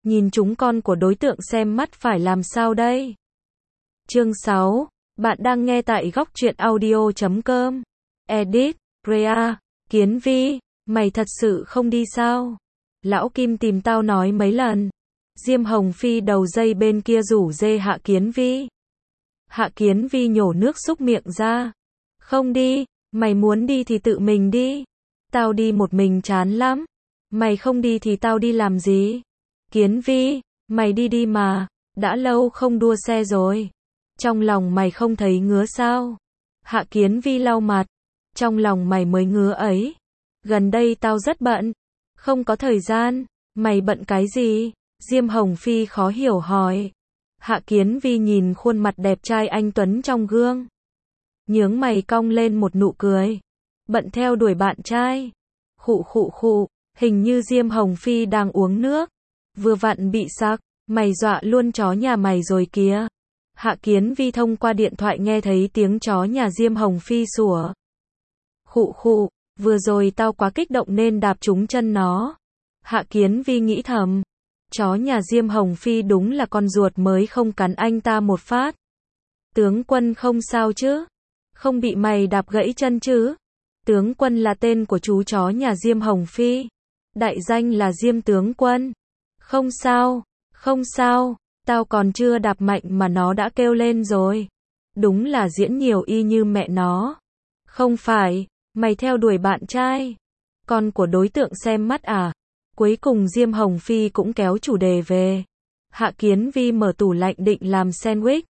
nhìn chúng con của đối tượng xem mắt phải làm sao đây? Chương 6, bạn đang nghe tại góc truyện audio.com. Edit, Rea, Kiến Vi, mày thật sự không đi sao? Lão Kim tìm tao nói mấy lần. Diêm Hồng Phi đầu dây bên kia rủ dê Hạ Kiến Vi. Hạ Kiến Vi nhổ nước súc miệng ra. Không đi, mày muốn đi thì tự mình đi. Tao đi một mình chán lắm. Mày không đi thì tao đi làm gì? Kiến Vi, mày đi đi mà, đã lâu không đua xe rồi. Trong lòng mày không thấy ngứa sao? Hạ Kiến Vi lau mặt. Trong lòng mày mới ngứa ấy. Gần đây tao rất bận. Không có thời gian. Mày bận cái gì? Diêm Hồng Phi khó hiểu hỏi. Hạ Kiến Vi nhìn khuôn mặt đẹp trai anh Tuấn trong gương. Nhướng mày cong lên một nụ cười. Bận theo đuổi bạn trai. Khụ khụ khụ, hình như Diêm Hồng Phi đang uống nước. Vừa vặn bị sặc, mày dọa luôn chó nhà mày rồi kìa. Hạ Kiến Vi thông qua điện thoại nghe thấy tiếng chó nhà Diêm Hồng Phi sủa. Khụ khụ, vừa rồi tao quá kích động nên đạp trúng chân nó. Hạ Kiến Vi nghĩ thầm. Chó nhà Diêm Hồng Phi đúng là con ruột mới không cắn anh ta một phát. Tướng Quân không sao chứ? Không bị mày đạp gãy chân chứ? Tướng Quân là tên của chú chó nhà Diêm Hồng Phi. Đại danh là Diêm Tướng Quân. Không sao, không sao, tao còn chưa đạp mạnh mà nó đã kêu lên rồi. Đúng là diễn nhiều y như mẹ nó. Không phải, mày theo đuổi bạn trai. Con của đối tượng xem mắt à? Cuối cùng Diêm Hồng Phi cũng kéo chủ đề về. Hạ Kiến Vi mở tủ lạnh định làm sandwich.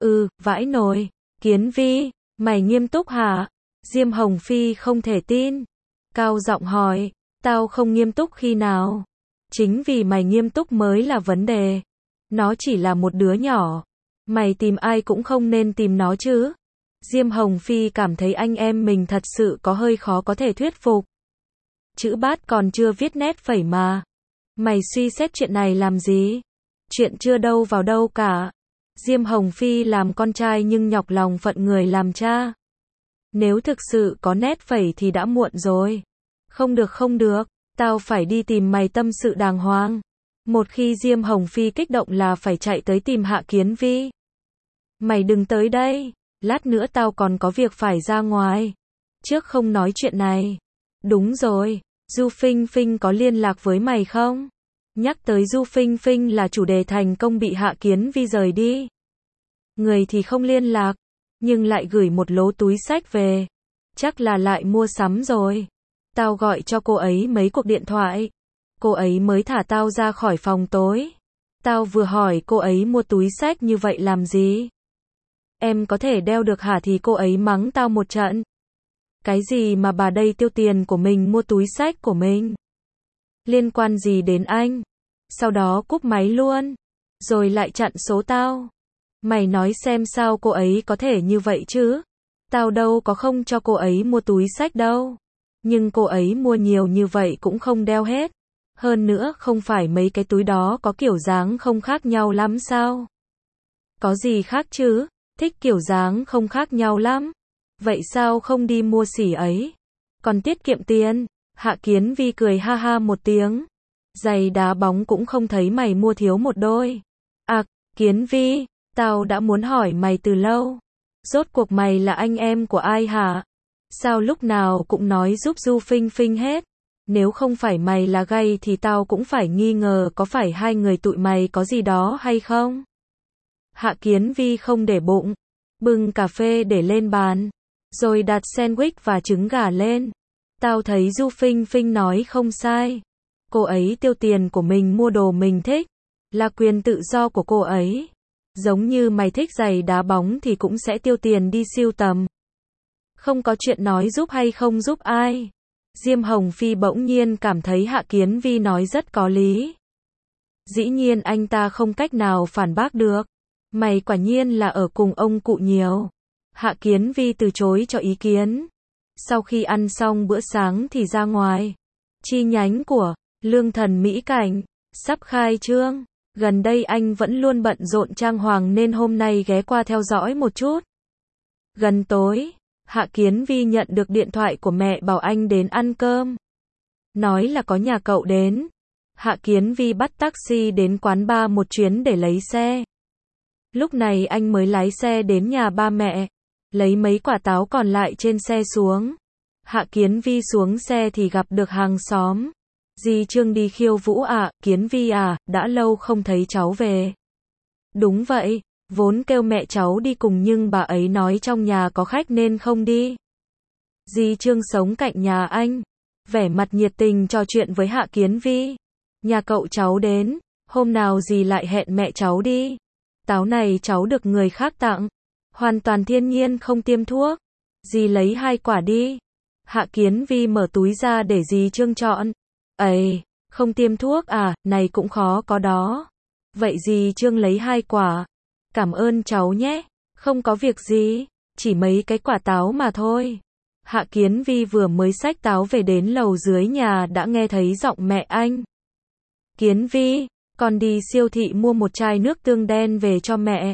Vãi nồi. Kiến Vi, mày nghiêm túc hả? Diêm Hồng Phi không thể tin. Cao giọng hỏi, tao không nghiêm túc khi nào? Chính vì mày nghiêm túc mới là vấn đề. Nó chỉ là một đứa nhỏ. Mày tìm ai cũng không nên tìm nó chứ. Diêm Hồng Phi cảm thấy anh em mình thật sự có hơi khó có thể thuyết phục. Chữ bát còn chưa viết nét phẩy mà. Mày suy xét chuyện này làm gì? Chuyện chưa đâu vào đâu cả. Diêm Hồng Phi làm con trai nhưng nhọc lòng phận người làm cha. Nếu thực sự có nét phẩy thì đã muộn rồi. Không được, tao phải đi tìm mày tâm sự đàng hoàng. Một khi Diêm Hồng Phi kích động là phải chạy tới tìm Hạ Kiến Vi. Mày đừng tới đây, lát nữa tao còn có việc phải ra ngoài. Trước không nói chuyện này. Đúng rồi, Du Phinh Phinh có liên lạc với mày không? Nhắc tới Du Phinh Phinh là chủ đề thành công bị Hạ Kiến Vi rời đi. Người thì không liên lạc, nhưng lại gửi một lố túi xách về. Chắc là lại mua sắm rồi. Tao gọi cho cô ấy mấy cuộc điện thoại. Cô ấy mới thả tao ra khỏi phòng tối. Tao vừa hỏi cô ấy mua túi xách như vậy làm gì? Em có thể đeo được hả thì cô ấy mắng tao một trận. Cái gì mà bà đây tiêu tiền của mình mua túi xách của mình? Liên quan gì đến anh? Sau đó cúp máy luôn. Rồi lại chặn số tao. Mày nói xem sao cô ấy có thể như vậy chứ? Tao đâu có không cho cô ấy mua túi xách đâu. Nhưng cô ấy mua nhiều như vậy cũng không đeo hết. Hơn nữa không phải mấy cái túi đó có kiểu dáng không khác nhau lắm sao? Có gì khác chứ? Thích kiểu dáng không khác nhau lắm. Vậy sao không đi mua xỉ ấy? Còn tiết kiệm tiền. Hạ Kiến Vi cười ha ha một tiếng. Giày đá bóng cũng không thấy mày mua thiếu một đôi. À, Kiến Vi, tao đã muốn hỏi mày từ lâu. Rốt cuộc mày là anh em của ai hả? Sao lúc nào cũng nói giúp Du Phinh Phinh hết? Nếu không phải mày là gay thì tao cũng phải nghi ngờ có phải hai người tụi mày có gì đó hay không? Hạ Kiến Vi không để bụng. Bưng cà phê để lên bàn. Rồi đặt sandwich và trứng gà lên. Tao thấy Du Phinh Phinh nói không sai. Cô ấy tiêu tiền của mình mua đồ mình thích. Là quyền tự do của cô ấy. Giống như mày thích giày đá bóng thì cũng sẽ tiêu tiền đi sưu tầm. Không có chuyện nói giúp hay không giúp ai. Diêm Hồng Phi bỗng nhiên cảm thấy Hạ Kiến Vi nói rất có lý. Dĩ nhiên anh ta không cách nào phản bác được. Mày quả nhiên là ở cùng ông cụ nhiều. Hạ Kiến Vi từ chối cho ý kiến. Sau khi ăn xong bữa sáng thì ra ngoài. Chi nhánh của Lương Thần Mỹ Cảnh sắp khai trương. Gần đây anh vẫn luôn bận rộn trang hoàng nên hôm nay ghé qua theo dõi một chút. Gần tối, Hạ Kiến Vi nhận được điện thoại của mẹ bảo anh đến ăn cơm. Nói là có nhà cậu đến. Hạ Kiến Vi bắt taxi đến quán bar một chuyến để lấy xe. Lúc này anh mới lái xe đến nhà ba mẹ, lấy mấy quả táo còn lại trên xe xuống. Hạ Kiến Vi xuống xe thì gặp được hàng xóm. Dì Trương đi khiêu vũ à, Kiến Vi à, đã lâu không thấy cháu về. Đúng vậy, vốn kêu mẹ cháu đi cùng nhưng bà ấy nói trong nhà có khách nên không đi. Dì Trương sống cạnh nhà anh, vẻ mặt nhiệt tình trò chuyện với Hạ Kiến Vi. Nhà cậu cháu đến, hôm nào dì lại hẹn mẹ cháu đi. Táo này cháu được người khác tặng, hoàn toàn thiên nhiên không tiêm thuốc. Dì lấy 2 quả đi. Hạ Kiến Vi mở túi ra để dì Trương chọn. Ấy, không tiêm thuốc à, này cũng khó có đó. Vậy dì Trương lấy 2 quả. Cảm ơn cháu nhé, không có việc gì, chỉ mấy cái quả táo mà thôi. Hạ Kiến Vi vừa mới xách táo về đến lầu dưới nhà đã nghe thấy giọng mẹ anh. Kiến Vi, con đi siêu thị mua một chai nước tương đen về cho mẹ.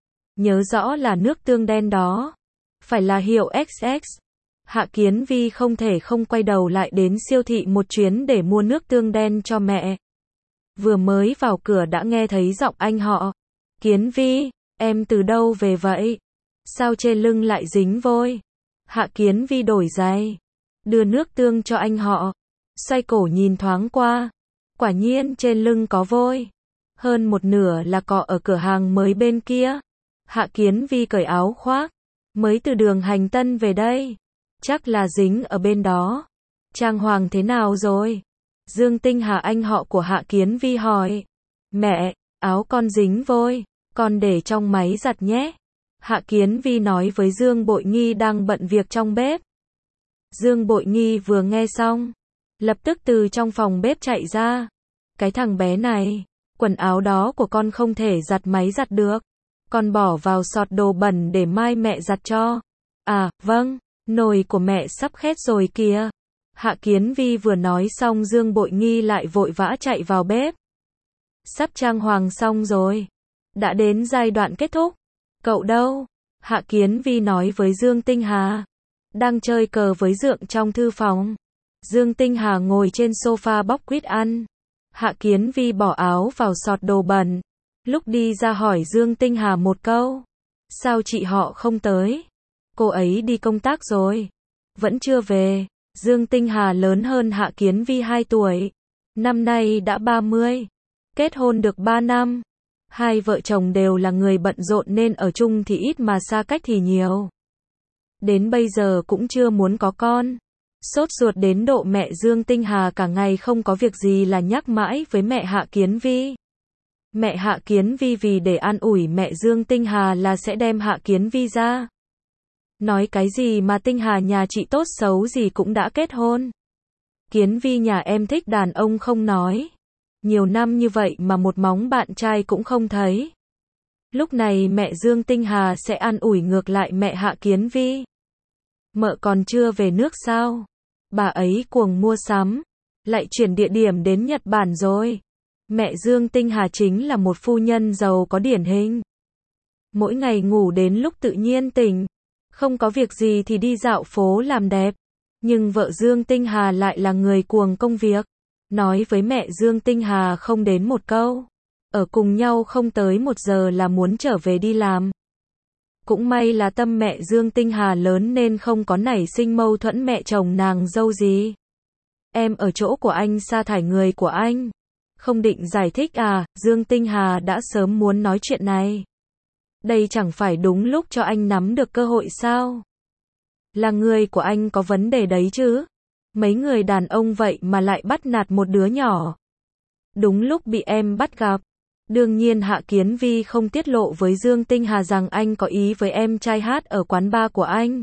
Nhớ rõ là nước tương đen đó, phải là hiệu XX. Hạ Kiến Vi không thể không quay đầu lại đến siêu thị một chuyến để mua nước tương đen cho mẹ. Vừa mới vào cửa đã nghe thấy giọng anh họ. Kiến Vi, em từ đâu về vậy? Sao trên lưng lại dính vôi? Hạ Kiến Vi đổi giày, đưa nước tương cho anh họ, xoay cổ nhìn thoáng qua. Quả nhiên trên lưng có vôi, hơn một nửa là cọ ở cửa hàng mới bên kia. Hạ Kiến Vi cởi áo khoác, mới từ đường Hành Tân về đây, chắc là dính ở bên đó. Trang hoàng thế nào rồi? Dương Tinh Hà anh họ của Hạ Kiến Vi hỏi. Mẹ, áo con dính vôi, con để trong máy giặt nhé. Hạ Kiến Vi nói với Dương Bội Nghi đang bận việc trong bếp. Dương Bội Nghi vừa nghe xong, lập tức từ trong phòng bếp chạy ra. Cái thằng bé này, quần áo đó của con không thể giặt máy giặt được. Con bỏ vào sọt đồ bẩn để mai mẹ giặt cho. À, vâng, nồi của mẹ sắp khét rồi kìa. Hạ Kiến Vi vừa nói xong Dương Bội Nghi lại vội vã chạy vào bếp. Sắp trang hoàng xong rồi. Đã đến giai đoạn kết thúc. Cậu đâu? Hạ Kiến Vi nói với Dương Tinh Hà. Đang chơi cờ với Dượng trong thư phòng. Dương Tinh Hà ngồi trên sofa bóc quýt ăn. Hạ Kiến Vi bỏ áo vào sọt đồ bẩn. Lúc đi ra hỏi Dương Tinh Hà một câu. Sao chị họ không tới? Cô ấy đi công tác rồi. Vẫn chưa về. Dương Tinh Hà lớn hơn Hạ Kiến Vi 2 tuổi. Năm nay đã 30. Kết hôn được 3 năm. Hai vợ chồng đều là người bận rộn nên ở chung thì ít mà xa cách thì nhiều. Đến bây giờ cũng chưa muốn có con. Sốt ruột đến độ mẹ Dương Tinh Hà cả ngày không có việc gì là nhắc mãi với mẹ Hạ Kiến Vi. Mẹ Hạ Kiến Vi vì để an ủi mẹ Dương Tinh Hà là sẽ đem Hạ Kiến Vi ra. Nói cái gì mà Tinh Hà nhà chị tốt xấu gì cũng đã kết hôn. Kiến Vi nhà em thích đàn ông không nói. Nhiều năm như vậy mà một móng bạn trai cũng không thấy. Lúc này mẹ Dương Tinh Hà sẽ an ủi ngược lại mẹ Hạ Kiến Vi. Mợ còn chưa về nước sao? Bà ấy cuồng mua sắm, lại chuyển địa điểm đến Nhật Bản rồi. Mẹ Dương Tinh Hà chính là một phu nhân giàu có điển hình. Mỗi ngày ngủ đến lúc tự nhiên tỉnh, không có việc gì thì đi dạo phố làm đẹp. Nhưng vợ Dương Tinh Hà lại là người cuồng công việc. Nói với mẹ Dương Tinh Hà không đến một câu. Ở cùng nhau không tới 1 giờ là muốn trở về đi làm. Cũng may là tâm mẹ Dương Tinh Hà lớn nên không có nảy sinh mâu thuẫn mẹ chồng nàng dâu gì. Em ở chỗ của anh sa thải người của anh. Không định giải thích à? Dương Tinh Hà đã sớm muốn nói chuyện này. Đây chẳng phải đúng lúc cho anh nắm được cơ hội sao? Là người của anh có vấn đề đấy chứ? Mấy người đàn ông vậy mà lại bắt nạt một đứa nhỏ. Đúng lúc bị em bắt gặp. Đương nhiên Hạ Kiến Vi không tiết lộ với Dương Tinh Hà rằng anh có ý với em trai hát ở quán bar của anh.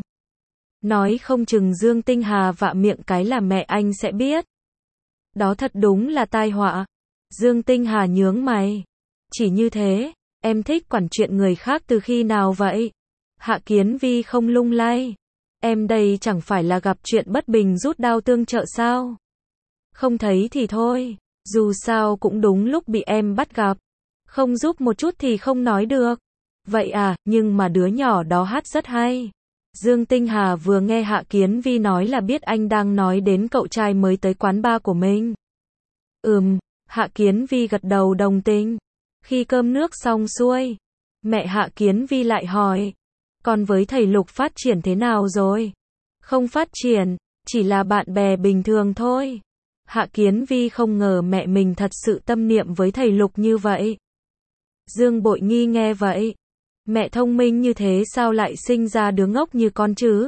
Nói không chừng Dương Tinh Hà vạ miệng cái là mẹ anh sẽ biết. Đó thật đúng là tai họa. Dương Tinh Hà nhướng mày. Chỉ như thế, em thích quản chuyện người khác từ khi nào vậy? Hạ Kiến Vi không lung lay. Em đây chẳng phải là gặp chuyện bất bình rút đao tương trợ sao? Không thấy thì thôi, dù sao cũng đúng lúc bị em bắt gặp. Không giúp một chút thì không nói được. Vậy à, nhưng mà đứa nhỏ đó hát rất hay. Dương Tinh Hà vừa nghe Hạ Kiến Vi nói là biết anh đang nói đến cậu trai mới tới quán bar của mình. Hạ Kiến Vi gật đầu đồng tình. Khi cơm nước xong xuôi, mẹ Hạ Kiến Vi lại hỏi, còn với thầy Lục phát triển thế nào rồi? Không phát triển, chỉ là bạn bè bình thường thôi. Hạ Kiến Vi không ngờ mẹ mình thật sự tâm niệm với thầy Lục như vậy. Dương Bội Nghi nghe vậy, mẹ thông minh như thế sao lại sinh ra đứa ngốc như con chứ?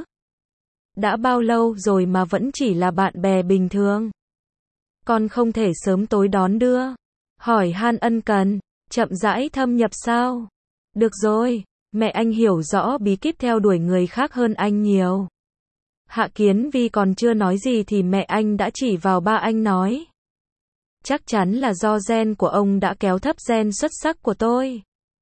Đã bao lâu rồi mà vẫn chỉ là bạn bè bình thường? Con không thể sớm tối đón đưa? Hỏi han ân cần, chậm rãi thâm nhập sao? Được rồi, mẹ anh hiểu rõ bí kíp theo đuổi người khác hơn anh nhiều. Hạ Kiến Vi còn chưa nói gì thì mẹ anh đã chỉ vào ba anh nói. Chắc chắn là do gen của ông đã kéo thấp gen xuất sắc của tôi.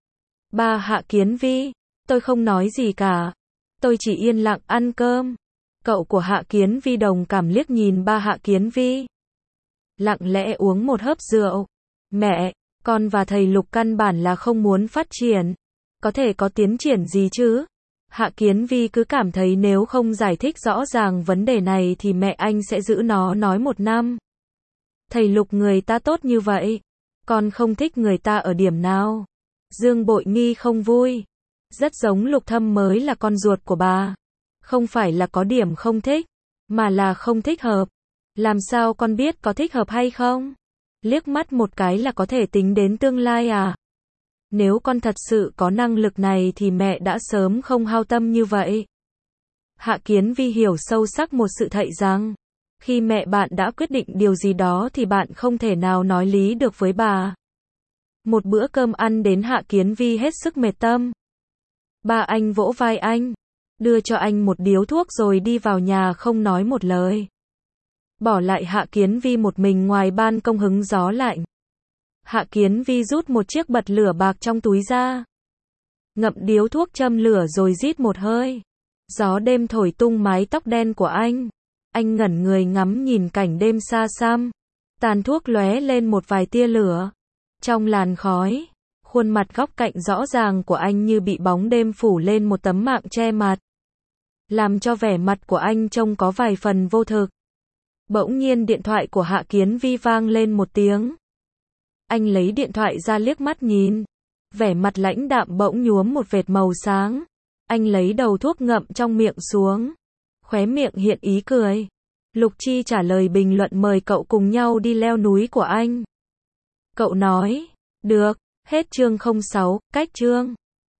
Ba Hạ Kiến Vi, tôi không nói gì cả. Tôi chỉ yên lặng ăn cơm. Cậu của Hạ Kiến Vi đồng cảm liếc nhìn ba Hạ Kiến Vi. Lặng lẽ uống một hớp rượu. Mẹ, con và thầy Lục căn bản là không muốn phát triển. Có thể có tiến triển gì chứ? Hạ Kiến Vi cứ cảm thấy nếu không giải thích rõ ràng vấn đề này thì mẹ anh sẽ giữ nó nói 1 năm. Thầy Lục người ta tốt như vậy, con không thích người ta ở điểm nào? Dương Bội Nghi không vui. Rất giống Lục Thâm mới là con ruột của bà. Không phải là có điểm không thích, mà là không thích hợp. Làm sao con biết có thích hợp hay không? Liếc mắt một cái là có thể tính đến tương lai à? Nếu con thật sự có năng lực này thì mẹ đã sớm không hao tâm như vậy. Hạ Kiến Vi hiểu sâu sắc một sự thật rằng, khi mẹ bạn đã quyết định điều gì đó thì bạn không thể nào nói lý được với bà. Một bữa cơm ăn đến Hạ Kiến Vi hết sức mệt tâm. Ba anh vỗ vai anh, đưa cho anh một điếu thuốc rồi đi vào nhà không nói một lời. Bỏ lại Hạ Kiến Vi một mình ngoài ban công hứng gió lạnh. Hạ Kiến Vi rút một chiếc bật lửa bạc trong túi ra. Ngậm điếu thuốc châm lửa rồi rít một hơi. Gió đêm thổi tung mái tóc đen của anh. Anh ngẩn người ngắm nhìn cảnh đêm xa xăm. Tàn thuốc lóe lên một vài tia lửa. Trong làn khói, khuôn mặt góc cạnh rõ ràng của anh như bị bóng đêm phủ lên một tấm mạng che mặt. Làm cho vẻ mặt của anh trông có vài phần vô thực. Bỗng nhiên điện thoại của Hạ Kiến Vi vang lên một tiếng. Anh lấy điện thoại ra liếc mắt nhìn. Vẻ mặt lãnh đạm bỗng nhuốm một vệt màu sáng. Anh lấy đầu thuốc ngậm trong miệng xuống. Khóe miệng hiện ý cười. Lục Chi trả lời bình luận mời cậu cùng nhau đi leo núi của anh. Cậu nói, được, hết chương 06, cách chương.